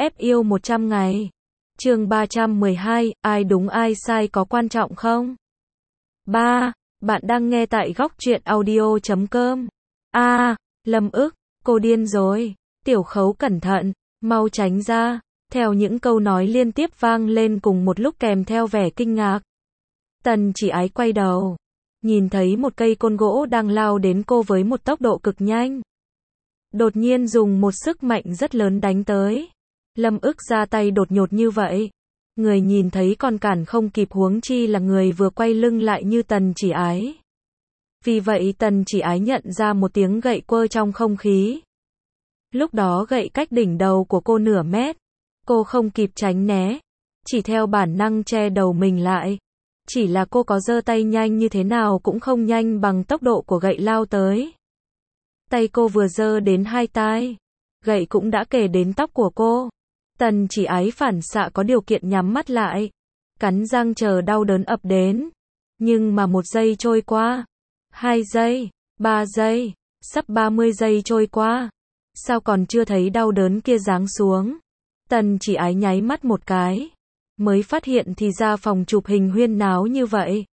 ép yêu 100 ngày. Chương 312, ai đúng ai sai có quan trọng không? 3. Bạn đang nghe tại góc truyện audio.com. Lâm ức, cô điên rồi. Tiểu Khấu cẩn thận, mau tránh ra. Theo những câu nói liên tiếp vang lên cùng một lúc kèm theo vẻ kinh ngạc. Tần Chỉ Ái quay đầu, nhìn thấy một cây côn gỗ đang lao đến cô với một tốc độ cực nhanh. Đột nhiên dùng một sức mạnh rất lớn đánh tới. Lâm ức ra tay đột ngột như vậy. Người nhìn thấy còn cản không kịp, huống chi là người vừa quay lưng lại như Tần Chỉ Ái. Vì vậy Tần Chỉ Ái nhận ra một tiếng gậy quơ trong không khí. Lúc đó gậy cách đỉnh đầu của cô nửa mét. Cô không kịp tránh né, chỉ theo bản năng che đầu mình lại. Chỉ là cô có giơ tay nhanh như thế nào cũng không nhanh bằng tốc độ của gậy lao tới. Tay cô vừa giơ đến hai tai, gậy cũng đã kề đến tóc của cô. Tần Chỉ Ái phản xạ có điều kiện nhắm mắt lại, cắn răng chờ đau đớn ập đến. Nhưng mà 1 giây trôi qua, 2 giây, 3 giây, sắp 30 giây trôi qua. Sao còn chưa thấy đau đớn kia giáng xuống? Tần Chỉ Ái nháy mắt một cái, mới phát hiện thì ra phòng chụp hình huyên náo như vậy.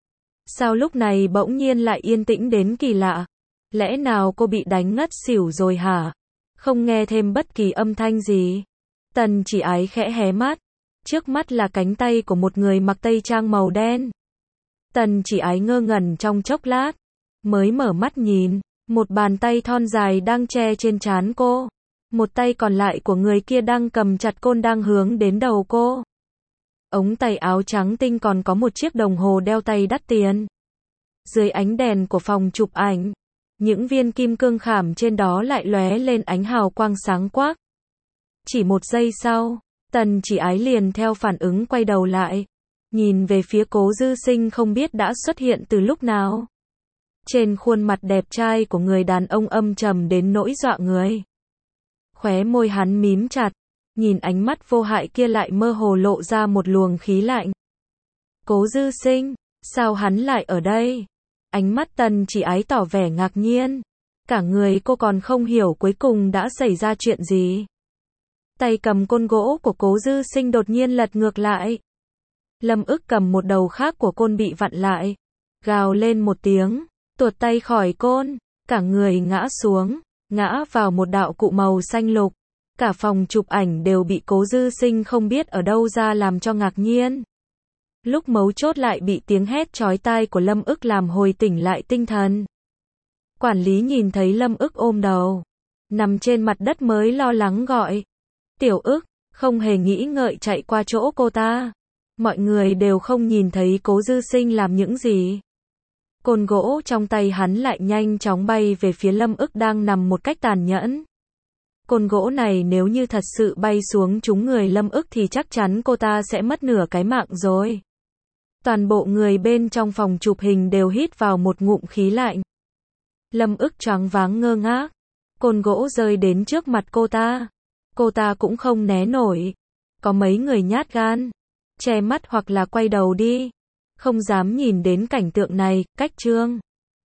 Sao lúc này bỗng nhiên lại yên tĩnh đến kỳ lạ? Lẽ nào cô bị đánh ngất xỉu rồi hả? Không nghe thêm bất kỳ âm thanh gì. Tần Chỉ Ái khẽ hé mắt. Trước mắt là cánh tay của một người mặc tây trang màu đen. Tần Chỉ Ái ngơ ngẩn trong chốc lát, mới mở mắt nhìn, một bàn tay thon dài đang che trên trán cô. Một tay còn lại của người kia đang cầm chặt côn đang hướng đến đầu cô. Ống tay áo trắng tinh còn có một chiếc đồng hồ đeo tay đắt tiền. Dưới ánh đèn của phòng chụp ảnh, những viên kim cương khảm trên đó lại lóe lên ánh hào quang sáng quắc. Chỉ 1 giây sau, Tần Chỉ Ái liền theo phản ứng quay đầu lại, nhìn về phía Cố Dư Sinh không biết đã xuất hiện từ lúc nào. Trên khuôn mặt đẹp trai của người đàn ông âm trầm đến nỗi dọa người. Khóe môi hắn mím chặt, nhìn ánh mắt vô hại kia lại mơ hồ lộ ra một luồng khí lạnh. Cố Dư Sinh, sao hắn lại ở đây? Ánh mắt Tần Chỉ Ái tỏ vẻ ngạc nhiên. Cả người cô còn không hiểu cuối cùng đã xảy ra chuyện gì. Tay cầm côn gỗ của Cố Dư Sinh đột nhiên lật ngược lại. Lâm ức cầm một đầu khác của côn bị vặn lại. Gào lên một tiếng, tuột tay khỏi côn, cả người ngã xuống, ngã vào một đạo cụ màu xanh lục. Cả phòng chụp ảnh đều bị Cố Dư Sinh không biết ở đâu ra làm cho ngạc nhiên. Lúc mấu chốt lại bị tiếng hét chói tai của Lâm ức làm hồi tỉnh lại tinh thần. Quản lý nhìn thấy Lâm ức ôm đầu, nằm trên mặt đất mới lo lắng gọi. Tiểu ức, không hề nghĩ ngợi chạy qua chỗ cô ta. Mọi người đều không nhìn thấy Cố Dư Sinh làm những gì. Côn gỗ trong tay hắn lại nhanh chóng bay về phía Lâm ức đang nằm một cách tàn nhẫn. Côn gỗ này nếu như thật sự bay xuống trúng người Lâm ức thì chắc chắn cô ta sẽ mất nửa cái mạng rồi. Toàn bộ người bên trong phòng chụp hình đều hít vào một ngụm khí lạnh. Lâm ức choáng váng ngơ ngác. Côn gỗ rơi đến trước mặt cô ta. Cô ta cũng không né nổi. Có mấy người nhát gan, che mắt hoặc là quay đầu đi. Không dám nhìn đến cảnh tượng này. Cách chương